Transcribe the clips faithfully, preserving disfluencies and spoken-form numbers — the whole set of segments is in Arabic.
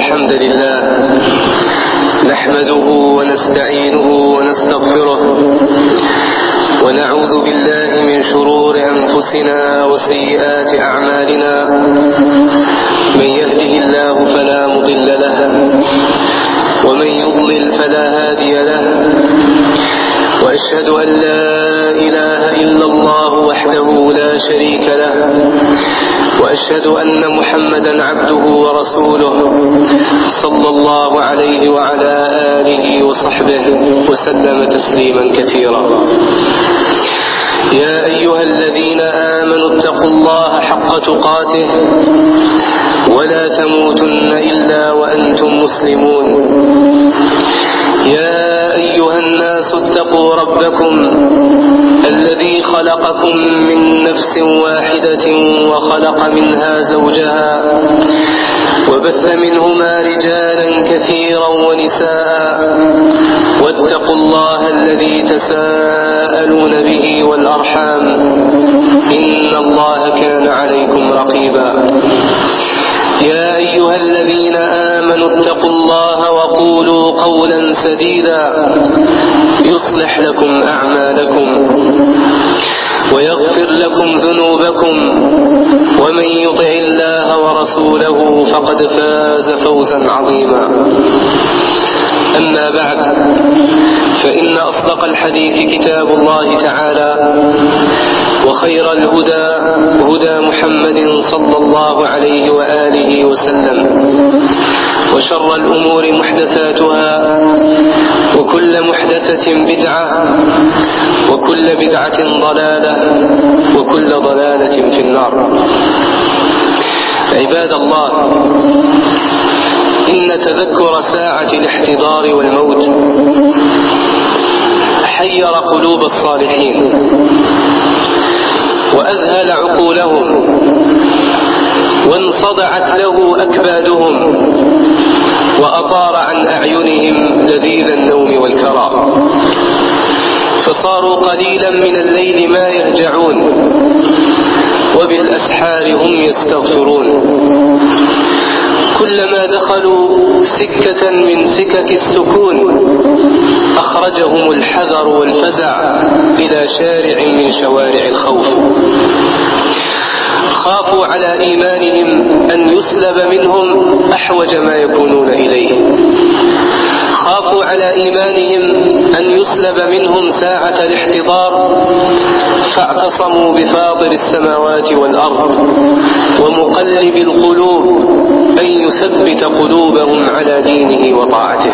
الحمد لله نحمده ونستعينه ونستغفره ونعوذ بالله من شرور أنفسنا وسيئات أعمالنا. من يهده الله فلا مضل له ومن يضلل فلا هادي له، وأشهد أن لا إله إلا الله وحده لا شريك له، وأشهد أن محمدا عبده ورسوله صلى الله عليه وعلى آله وصحبه وسلم تسليما كثيرا. يا أيها الذين آمنوا اتقوا الله حق تقاته ولا تموتن إلا وأنتم مسلمون. يا أيها الناس اتقوا ربكم الذي خلقكم من نفس واحدة وخلق منها زوجها وبث منهما رجالا كثيرا ونساء، واتقوا الله الذي تساءلون به والأرحام إن الله كان عليكم رقيبا. يا أيها الذين آمنوا اتقوا الله وقولوا قولا سديدا يصلح لكم أعمالكم ويغفر لكم ذنوبكم، ومن يطع الله ورسوله فقد فاز فوزا عظيما. أما بعد، فإن أصدق الحديث كتاب الله تعالى، وخير الهدى هدى محمد صلى الله عليه وآله وسلم، وشر الأمور محدثاتها، وكل محدثة بدعة، وكل بدعة ضلالة، وكل ضلالة في النار. عباد الله، إن تذكر ساعة الاحتضار والموت حير قلوب الصالحين وأذهل عقولهم، وانصدعت له أكبادهم، وأطار عن أعينهم لذيذ النوم والكرى، فصاروا قليلا من الليل ما يهجعون، وبالأسحار هم يستغفرون. كلما دخلوا سكة من سكك السكون أخرجهم الحذر والفزع إلى شارع من شوارع الخوف. خافوا على إيمانهم أن يسلب منهم أحوج ما يكونون إليه، خافوا على إيمانهم أن يسلب منهم ساعة الاحتضار، فاعتصموا بفاطر السماوات والأرض ومقلب القلوب أن يثبت قلوبهم على دينه وطاعته.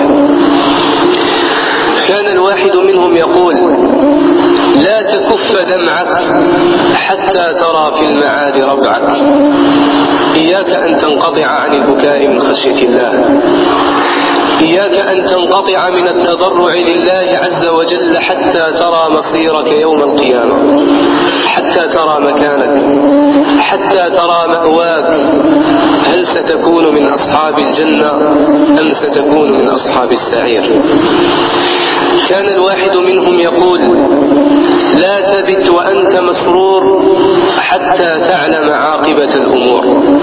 كان الواحد منهم يقول: لا تكف دمعك حتى ترى في المعاد ربعك. إياك أن تنقطع عن البكاء من خشية الله، إياك أن تنقطع من التضرع لله عز وجل حتى ترى مصيرك يوم القيامة، حتى ترى مكانك، حتى ترى مأواك. هل ستكون من أصحاب الجنة أم ستكون من أصحاب السعير؟ كان الواحد منهم يقول: لا تبت وأنت مسرور حتى تعلم عاقبة الأمور.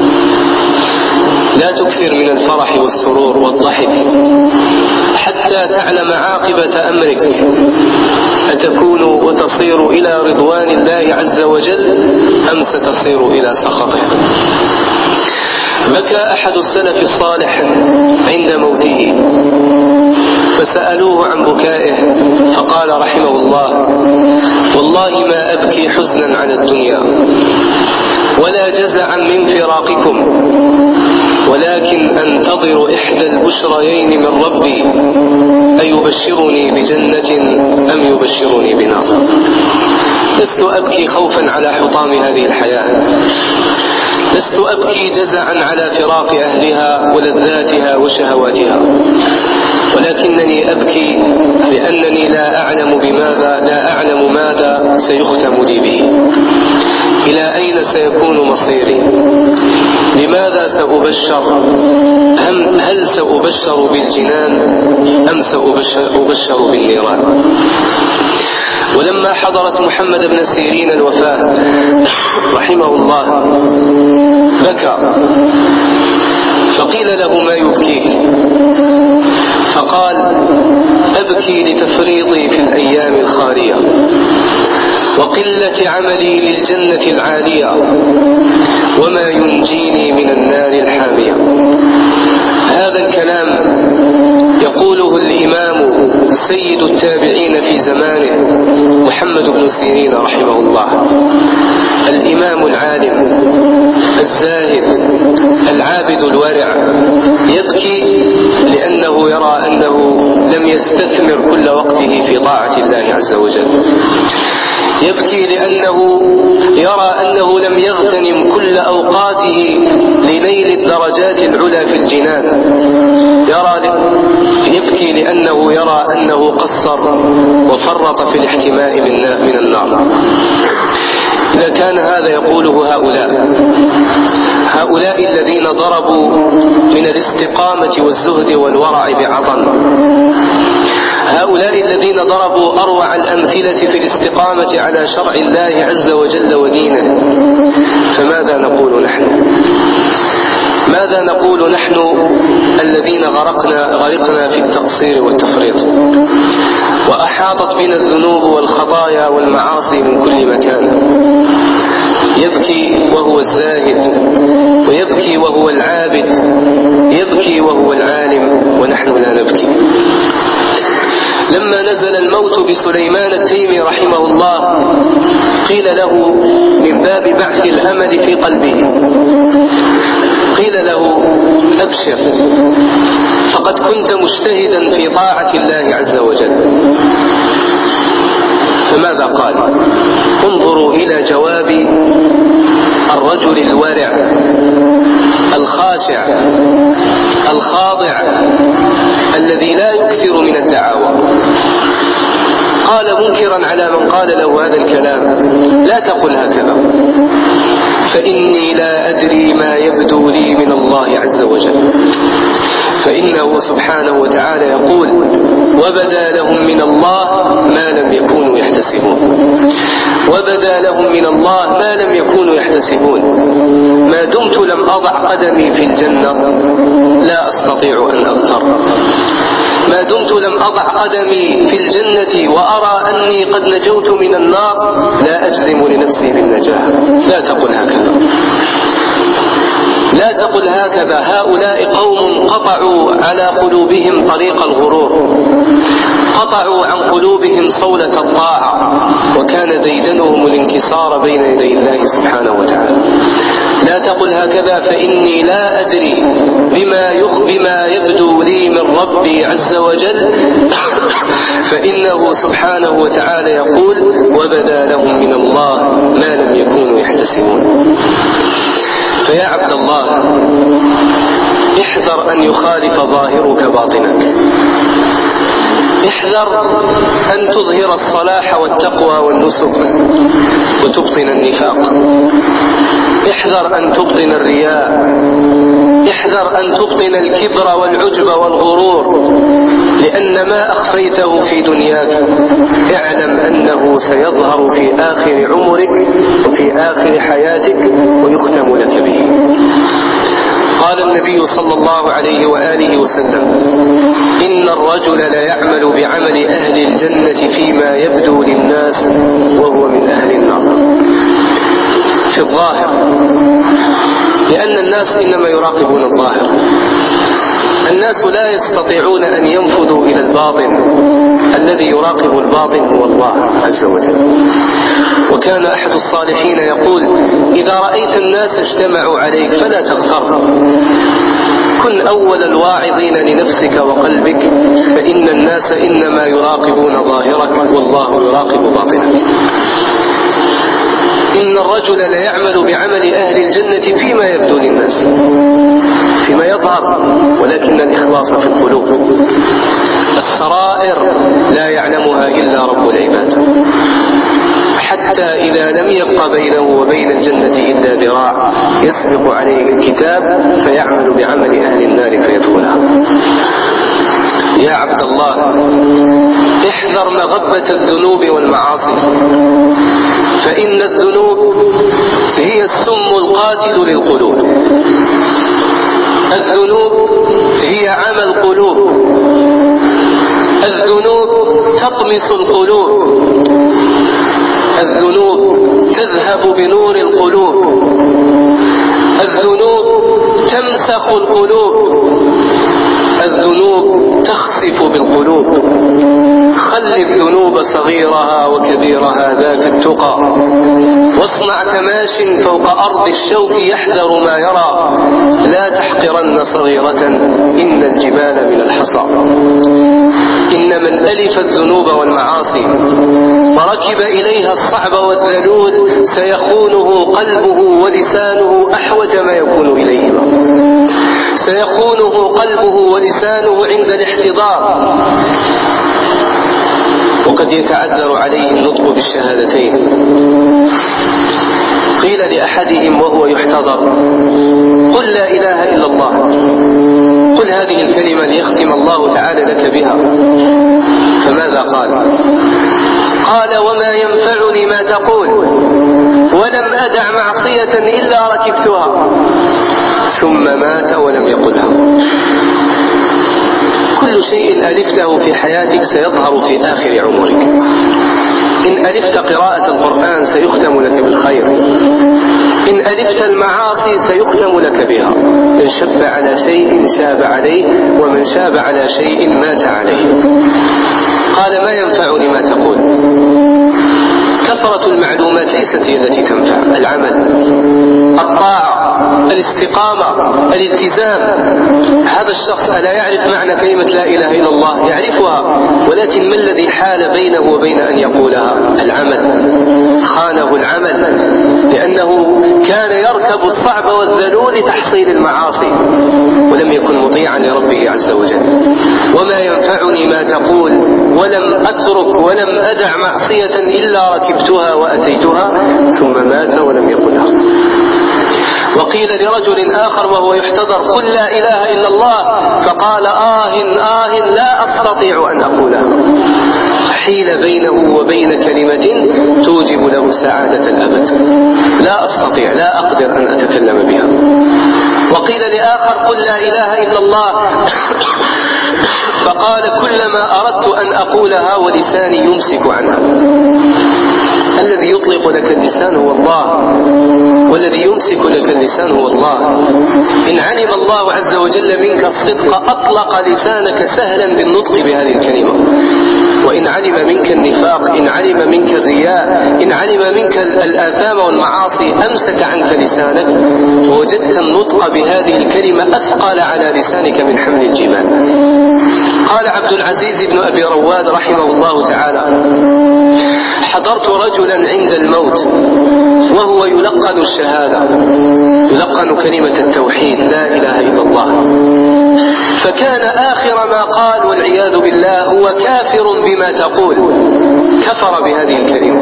لا تكثر من الفرح والسرور والضحك حتى تعلم عاقبة أمرك، أتكون وتصير إلى رضوان الله عز وجل أم ستصير إلى سخطه؟ بكى أحد السلف الصالح عند موته، فسألوه عن بكائه فقال رحمه الله: والله ما أبكي حزنا على الدنيا ولا جزعا من فراقكم، ولكن أنتظر إحدى البشريين من ربي، أيبشرني بجنة أم يبشرني بنار. لست أبكي خوفا على حطام هذه الحياة، لست أبكي جزعا على فراق أهلها ولذاتها وشهواتها، ولكنني أبكي لأنني لا أعلم بماذا لا أعلم ماذا سيختم لي به، إلى أين سيكون مصيري، لماذا سأبشر، أم هل سأبشر بالجنان أم سأبشر بالنيران. ولما حضرت محمد بن سيرين الوفاة رحمه الله بكى، فقيل له: ما يبكيك؟ فقال: أبكي لتفريطي في الأيام الخالية وقلة عملي للجنة العالية وما ينجيني من النار الحامية. هذا الكلام يقوله الإمام سيد التابعين في زمانه محمد بن سيرين رحمه الله، الإمام العالم الزاهد العابد الورع، يبكي لأنه يرى أنه لم يستثمر كل وقته في طاعة الله عز وجل، يبكي لأنه يرى أنه لم يغتنم كل أوقاته لنيل الدرجات العلى في الجنان، يرى يبكي لأنه يرى أنه قصر وفرط في الاحتماء من النار. إذا كان هذا يقوله هؤلاء هؤلاء الذين ضربوا من الاستقامة والزهد والورع بعطن، هؤلاء الذين ضربوا أروع الأمثلة في الاستقامة على شرع الله عز وجل ودينه، فماذا نقول نحن؟ ماذا نقول نحن الذين غرقنا, غرقنا في التقصير والتفريط، وأحاطت بنا الذنوب والخطايا والمعاصي من كل مكان؟ يبكي وهو الزاهد، ويبكي وهو العابد، يبكي وهو العالم، ونحن لا نبكي. لما نزل الموت بسليمان التيمي رحمه الله قيل له من باب بعث الأمل في قلبه، قيل له: أبشر، فقد كنت مجتهدا في طاعة الله عز وجل. فماذا قال؟ انظروا إلى جواب الرجل الورع الخاشع الخاضع الذي لا يكثر من الدعاوى. قال منكرا على من قال له هذا الكلام: لا تقل هكذا، فإني لا أدري ما يبدو لي من الله عز وجل. فإنه سبحانه وتعالى يقول: وبدا لهم من الله ما لم يكونوا يحتسبون. وبدا لهم من الله ما لم يكونوا يحتسبون. ما دمت لم أضع قدمي في الجنة لا أستطيع أن أغتر، ما دمت لم أضع قدمي في الجنة وأرى أني قد نجوت من النار لا أجزم لنفسي بالنجاة. لا تقل هكذا، لا تقل هكذا. هؤلاء قوم قطعوا على قلوبهم طريق الغرور، قطعوا عن قلوبهم صولة الطاعة، وكان ديدنهم الانكسار بين يدي الله سبحانه وتعالى. لا تقل هكذا، فإني لا أدري بما يخ بما يبدو لي من ربي عز وجل. فإنه سبحانه وتعالى يقول: وبدا لهم من الله ما لم يكونوا يحتسبون. فيا عبد الله، احذر أن يخالف ظاهرك باطنك، احذر أن تظهر الصلاح والتقوى والنسك وتبطن النفاق، احذر أن تبطن الرياء، احذر أن تبطن الكبر والعجب والغرور، لأن ما أخفيته في دنياك اعلم أنه سيظهر في آخر عمرك وفي آخر حياتك ويختم لك به. قال النبي صلى الله عليه وآله وسلم: إن الرجل لا يعمل بعمل أهل الجنة فيما يبدو للناس وهو من أهل النار. في الظاهر، لأن الناس إنما يراقبون الظاهر، الناس لا يستطيعون أن ينفذوا إلى الباطن، الذي يراقب الباطن هو الله عز وجل. وكان أحد الصالحين يقول: إذا رأيت الناس اجتمعوا عليك فلا تغتر، كن أول الواعظين لنفسك وقلبك، فإن الناس إنما يراقبون ظاهرك والله يراقب باطنك. إن الرجل لا يعمل بعمل أهل الجنة فيما يبدو للناس، فيما يظهر، ولكن الإخلاص في القلوب. السرائر لا يعلمها إلا رب العباد، حتى إذا لم يبق بينه وبين الجنة إلا ذراع يسبق عليه الكتاب فيعمل بعمل أهل النار فيدخلها. يا عبد الله، احذر مغبة الذنوب والمعاصي، فإن الذنوب هي السم القاتل للقلوب. الذنوب هي عمى القلوب، الذنوب تطمس القلوب، الذنوب تذهب بنور القلوب، الذنوب تمسخ القلوب، الذنوب تخسف بالقلوب. خل الذنوب صغيرها وكبيرها ذاك التقى، واصنع كماش فوق أرض الشوك يحذر ما يرى، لا تحقرن صغيرة إن الجبال من الحصى. إن من ألف الذنوب والمعاصي وركب إليها الصعب والذلول سيخونه قلبه ولسانه أحوج ما يكون إليهما، سيخونه قلبه ولسانه عند الاحتضار، وقد يتعذر عليه النطق بالشهادتين. قيل لأحدهم وهو يحتضر: قل لا إله إلا الله، قل هذه الكلمة ليختم الله تعالى لك بها. فماذا قال؟ قال: وما ينفعني ما تقول، ولم أدع معصية إلا ركبتها. ثم مات ولم يقلها. كل شيء ألفته في حياتك سيظهر في آخر عمرك. إن ألفت قراءة القرآن سيختم لك بالخير، إن ألفت المعاصي سيختم لك بها. من شب على شيء شاب عليه، ومن شاب على شيء مات عليه. قال: ما ينفعني ما تقول. كثرة المعلومات ليست هي التي تنفع. العمل، الطاعة، الاستقامة، الالتزام. هذا الشخص ألا يعرف معنى كلمة لا إله إلا الله؟ يعرفها، ولكن ما الذي حال بينه وبين أن يقولها؟ العمل. خانه العمل، لأنه كان يركب الصعب والذلول لتحصيل المعاصي، ولم يكن مطيعا لربه عز وجل. وما ينفعني ما تقول، ولم أترك ولم أدع معصية إلا ركبتها وأتيتها. ثم مات ولم يقلها. وقيل لرجل آخر وهو يحتضر: قل لا إله إلا الله، فقال: آه آه لا أستطيع أن أقولها. حيل بينه وبين كلمة توجب له سعادة الأبد. لا أستطيع، لا أقدر أن أتكلم بها. وقيل لآخر: قل لا إله إلا الله، فقال: كلما أردت أن أقولها ولساني يمسك عنها. الذي يطلق لك اللسان هو الله، والذي يمسك لك اللسان هو الله. إن علم الله عز وجل منك الصدق أطلق لسانك سهلا بالنطق بهذه الكلمة، وإن علم منك النفاق، إن علم منك الرياء، إن علم منك الآثام والمعاصي أمسك عنك لسانك، ووجدت النطق بهذه الكلمة أثقل على لسانك من حمل الجبال. قال عبد العزيز بن أبي رواد رحمه الله تعالى: حضرت رجلا عند الموت وهو يلقن الشهادة، يلقن كلمة التوحيد لا إله إلا الله، فكان آخر ما قال والعياذ بالله هو كافر بما تقول. كفر بهذه الكلمة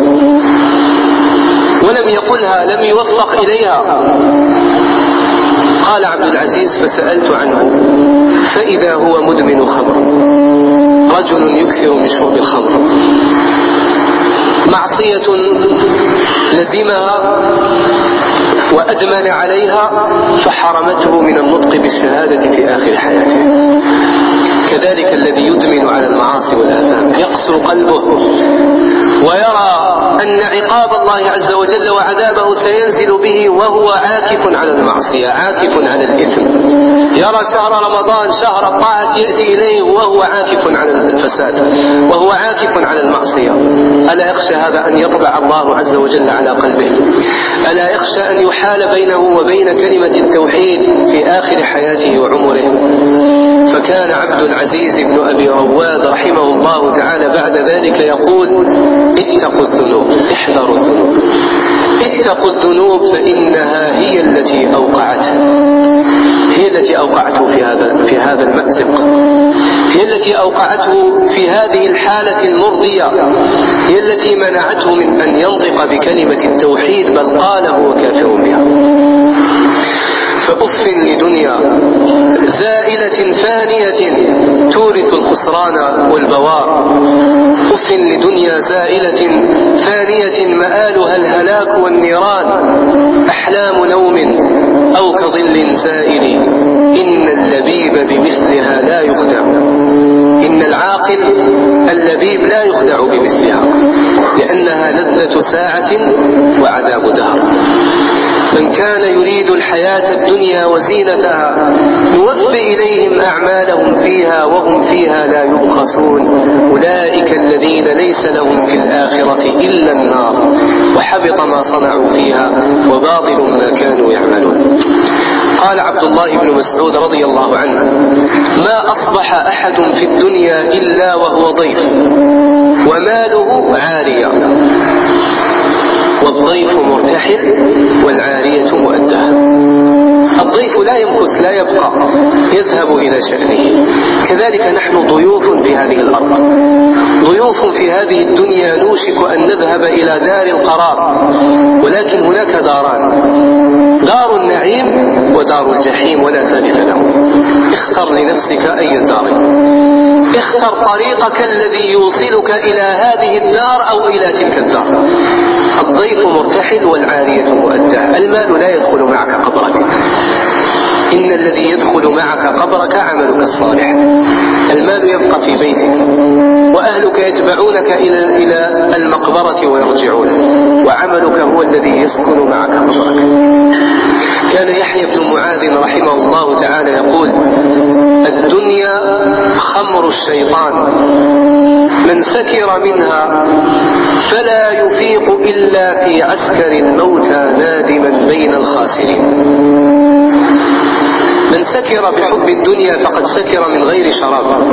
ولم يقلها، لم يوفق إليها. قال عبد العزيز: فسألت عنه فإذا هو مدمن خمر، رجل يكثر من شرب الخمر، معصية لزمها وأدمن عليها فحرمته من النطق بالشهادة في آخر حياته. كذلك الذي يدمن على المعاصي والآثام يقسو قلبه ويرى أن عقاب الله عز وجل وعذابه سينزل به وهو عاكف على المعصية، عاكف على الإثم. يرى شهر رمضان شهر الطاعة يأتي إليه وهو عاكف على الفساد، وهو عاكف على المعصية. ألا يخشى هذا أن يطبع الله عز وجل على قلبه؟ ألا يخشى أن يحال بينه وبين كلمة التوحيد في آخر حياته وعمره؟ فكان عبد العزيز بن أبي رواد رحمه الله تعالى بعد ذلك يقول: اتقوا الذنوب، احذروا الذنوب، اتقوا الذنوب فإنها هي التي أوقعته، هي التي أوقعته في هذا في هذا المأزق، هي التي أوقعته في هذه الحالة المرضية، هي التي منعته من أن ينطق بكلمة التوحيد، بل قال هو كافر بها. فأف لدنيا زائلة فانية تورث الخسران والبوار، أف كف لدنيا زائلة فانية مآلها الهلاك والنيران، أحلام نوم أو كظل زائل، إن اللبيب بمثلها لا يخدع. إن العاقل اللبيب لا يخدع بمثلها، لأنها لذة ساعة وعذاب دهر. من كان يريد الحياة الدنيا وزينتها نوفي إليهم أعمالهم فيها وهم فيها لا يبخسون، أولئك الذين ليس لهم في الآخرة إلا النار وحبط ما صنعوا فيها وباطل ما كانوا يعملون. قال عبد الله بن مسعود رضي الله عنه: ما أصبح أحد في الدنيا إلا وهو ضيف وماله عارية، والضيف مرتحل والعارية مؤدة. الضيف لا يمكث لا يبقى، يذهب إلى شأنه. كذلك نحن ضيوف في هذه الأرض، ضيوف في هذه الدنيا، نوشك أن نذهب إلى دار القرار، ولكن هناك داران: دار النعيم ودار الجحيم، ولا ثالث له. اختر لنفسك أي الدار، اختر طريقك الذي يوصلك إلى هذه الدار أو إلى تلك الدار. الضيف مرتحل والعارية مؤدة. المال لا يدخل معك قبرك، إن الذي يدخل معك قبرك عملك الصالح. المال يبقى في بيتك، وأهلك يتبعونك إلى إلى المقبرة ويرجعون، وعملك هو الذي يسكن معك قبرك. كان يحيى بن معاذ رحمه الله تعالى يقول: الدنيا خمر الشيطان، من سكر منها فلا يفيق إلا في عسكر الموتى نادما بين الخاسرين. من سكر بحب الدنيا فقد سكر من غير شراب،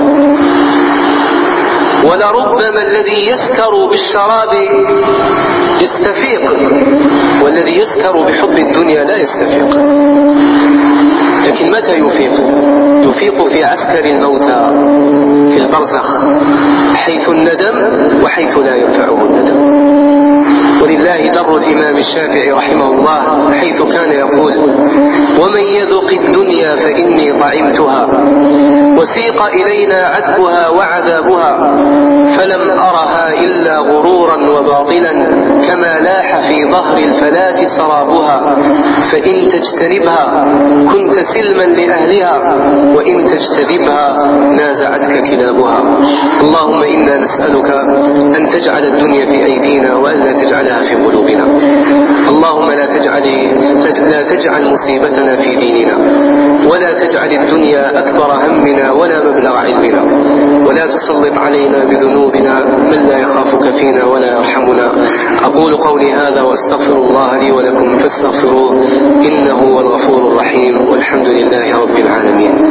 ولربما الذي يسكر بالشراب يستفيق، والذي يسكر بحب الدنيا لا يستفيق. لكن متى يفيق؟ يفيق في عسكر الموتى في البرزخ، حيث الندم وحيث لا ينفعه الندم. ولله در الإمام الشافعي رحمه الله حيث كان يقول: ومن يذق الدنيا فإني طعمتها، وسيق إلينا عذبها وعذابها، فلم أرها إلا غرورا وباطلا، كما لاح في ظهر الفلاة سرابها، فإن تجتنبها كنت سلما لأهلها، وإن تجتذبها نازعتك كلابها. اللهم إنا نسألك أن تجعل الدنيا في أيدينا وأن لا تجعلها في قلوبنا. اللهم لا تجعل, لا تجعل مصيبتنا في ديننا، ولا تجعل الدنيا أكبر همنا ولا مبلغ علمنا، ولا تسلط علينا بذنوبنا من لا يخافك فينا ولا يرحمنا. أقول قولي هذا وأستغفر الله لي ولكم فاستغفروه إنه هو الغفور الرحيم، والحمد لله رب العالمين.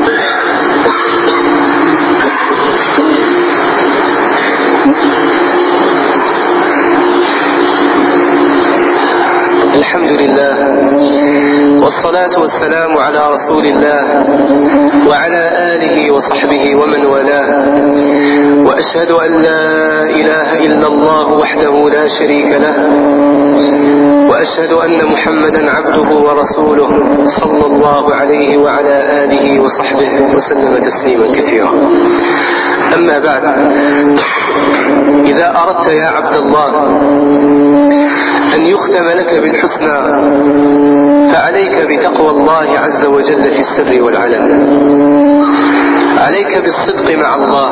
الحمد لله والصلاة والسلام على رسول الله وعلى آله وصحبه ومن والاه، وأشهد أن لا إله إلا الله وحده لا شريك له، وأشهد أن محمدا عبده ورسوله صلى الله عليه وعلى آله وصحبه وسلم تسليما كثيرا. أما بعد، إذا أردت يا عبد الله أن يختم لك بالحسنى فعليك بتقوى الله عز وجل في السر والعلن، عليك بالصدق مع الله،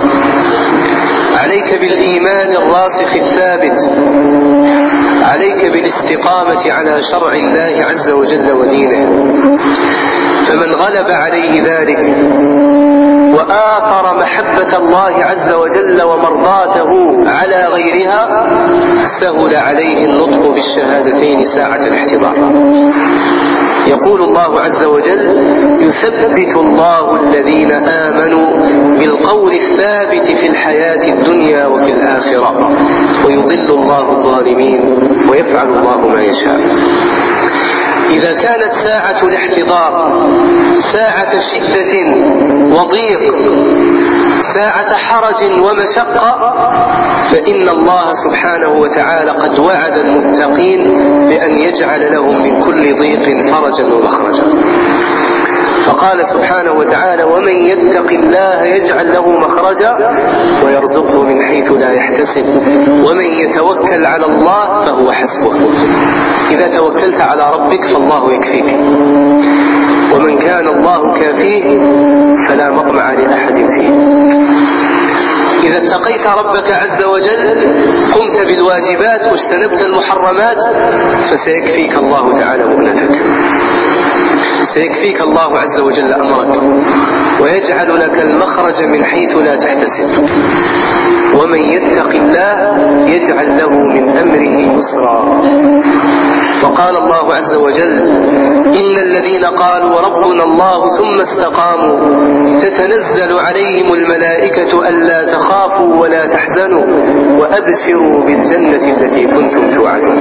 عليك بالإيمان الراسخ الثابت، عليك بالاستقامة على شرع الله عز وجل ودينه. فمن غلب عليه ذلك وآثر محبة الله عز وجل ومرضاته على غيرها سهل عليه النطق بالشهادتين ساعة الاحتضار. يقول الله عز وجل: يثبت الله الذين آمنوا بالقول الثابت في الحياة الدنيا وفي الآخرة، ويضل الله الظالمين ويفعل الله ما يشاء. إذا كانت ساعة الاحتضار ساعة شدة وضيق، ساعة حرج ومشقة، فإن الله سبحانه وتعالى قد وعد المتقين بأن يجعل لهم من كل ضيق فرجا ومخرجا. فقال سبحانه وتعالى: ومن يتق الله يجعل له مخرجا ويرزقه من حيث لا يحتسب ومن يتوكل على الله فهو حسبه. إذا توكلت على ربك فالله يكفيك، ومن كان الله كافيه فلا مطمع لأحد فيه. إذا اتقيت ربك عز وجل قمت بالواجبات واجتنبت المحرمات فسيكفيك الله تعالى مؤنتك، سيكفيك الله عز وجل أمرك ويجعل لك المخرج من حيث لا تحتسب. ومن يتق الله يجعل له من أمره يسرا. وقال الله عز وجل إن الذين قالوا ربنا الله ثم استقاموا تتنزل عليهم الملائكة ألا تخافوا ولا تحزنوا وأبشروا بالجنة التي كنتم توعدون.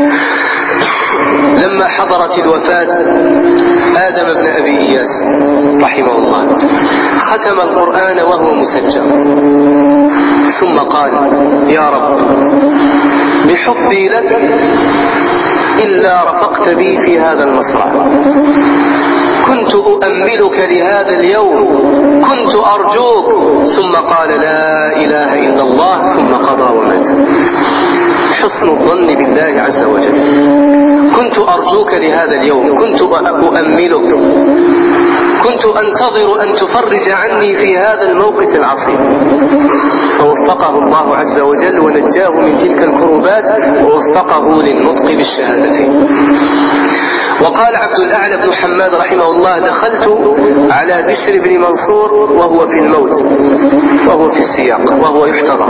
لما حضرت الوفاة آدم بن أبي إياس رحمه الله ختم القرآن وهو مسجل، ثم قال يا رب بحبي لك إلا رفقت بي في هذا المصرع، كنت أؤملك لهذا اليوم، كنت أرجوك، ثم قال لا إله إلا الله ثم قضى ومات. حسن الظن بالله عز وجل. كنت أرجوك لهذا اليوم، كنت أؤملك، كنت أنتظر أن تفرج عني في هذا الموقف العصيب، فوفقه الله عز وجل ونجاه من تلك الكربات ووفقه للنطق بالشهادتين. وقال عبد الأعلى بن حماد رحمه الله دخلت على بشر بن منصور وهو في الموت وهو في السياق وهو يحتضر،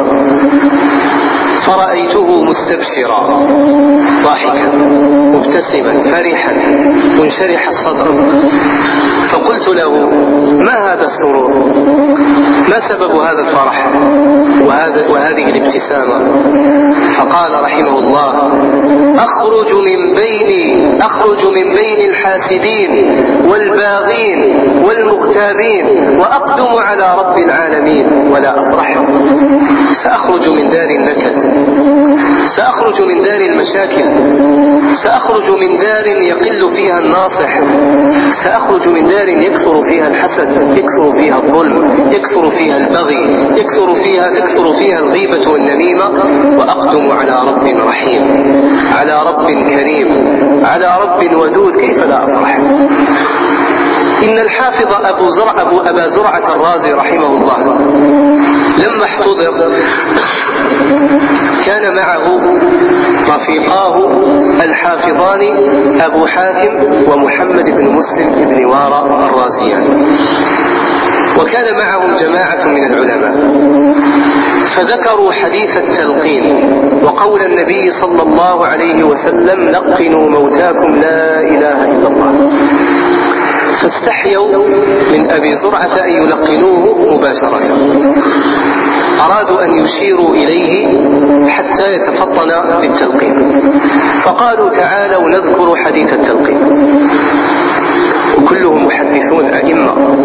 فرأيته مستبشرا ضاحكا مبتسما فرحا منشرح الصدر، فقلت له ما هذا السرور، ما سبب هذا الفرح وهذا وهذه الابتسامة؟ فقال رحمه الله أخرج من بين أخرج من بين الحاسدين والباغين والمغتابين وأقدم على رب العالمين ولا أفرح. سأخرج من دار النكد، سأخرج من دار المشاكل، سأخرج من دار يقل فيها الناصح، سأخرج من دار يكثر فيها الحسد، يكثر فيها الظلم، يكثر فيها البغي، يكثر فيها تكثر فيها الغيبة والنميمة، وأقدم على رب رحيم، على رب كريم، على رب ودود، كيف لا أفرح؟ إن الحافظ أبو زرع أبو أبا زرعة الرازي رحمه الله لما احتضر كان معه رفيقاه الحافظان أبو حاتم ومحمد بن مسلم بن وارى الرازيان، وكان معهم جماعة من العلماء، فذكروا حديث التلقين وقول النبي صلى الله عليه وسلم لقنوا موتاكم لا إله إلا الله، فاستحيوا من أبي زرعة أن يلقنوه مباشرة، أرادوا أن يشيروا إليه حتى يتفطن للتلقين، فقالوا تعالوا نذكر حديث التلقين، وكلهم محدثون أئمة.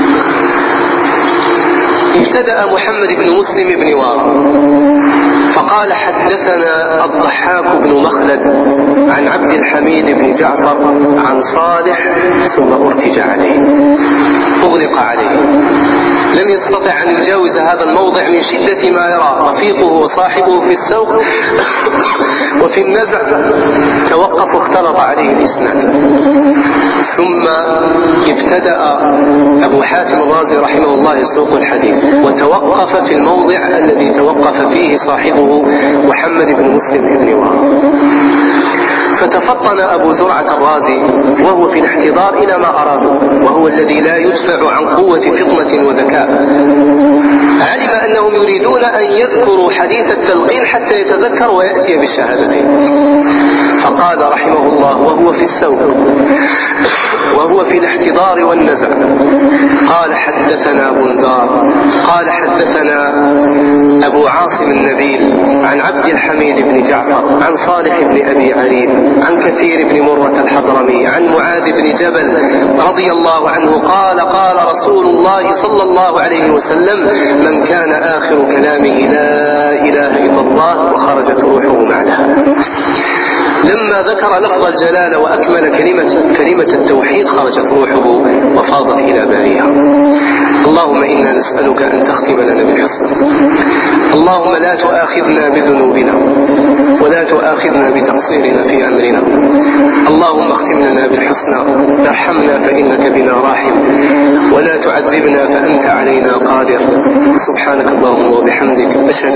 ابتدأ محمد بن مسلم بن وارى فقال حدثنا الضحاك بن مخلد عن عبد الحميد بن جعفر عن صالح، ثم ارتج عليه، اغلق عليه، لم يستطع أن يجاوز هذا الموضع من شدة ما يرى رفيقه وصاحبه في السوق وفي النزع، توقف واختلط عليه الإسناد. ثم ابتدأ أبو حاتم الرازي رحمه الله يسوق الحديث وتوقف في الموضع الذي توقف فيه صاحبه محمد بن مسلم بن وارى، فتفطن أبو زرعة الرازي وهو في الاحتضار إلى ما أرادوا، وهو الذي لا يدفع عن قوة فطنة وذكاء. علم أنهم يريدون أن يذكروا حديث التلقين حتى يتذكر ويأتي بالشهادتين، فقال رحمه الله وهو في السوق وهو في الاحتضار والنزع قال حدثنا بندار قال حدثنا أبو عاصم النبيل عن عبد الحميد بن جعفر عن صالح بن أبي عريب عن كثير بن مرة الحضرمي عن معاذ بن جبل رضي الله عنه قال قال رسول الله صلى الله عليه وسلم من كان آخر كلامه كلامه لا إله إلا الله وخرجت روحه معها. لما ذكر لفظ الجلالة وأكمل كلمة, كلمة التوحيد خرجت روحه وفاضت إلى باريها. اللهم إنا نسألك أن تختم لنا بالحسنى. اللهم لا تؤاخذنا بذنوبنا ولا تؤاخذنا بتقصيرنا في أمرنا. اللهم اختم لنا بالحسنى، ارحمنا فإنك بنا راحم، ولا تعذبنا فأنت علينا قادر. سبحانك اللهم وبحمدك، أشهد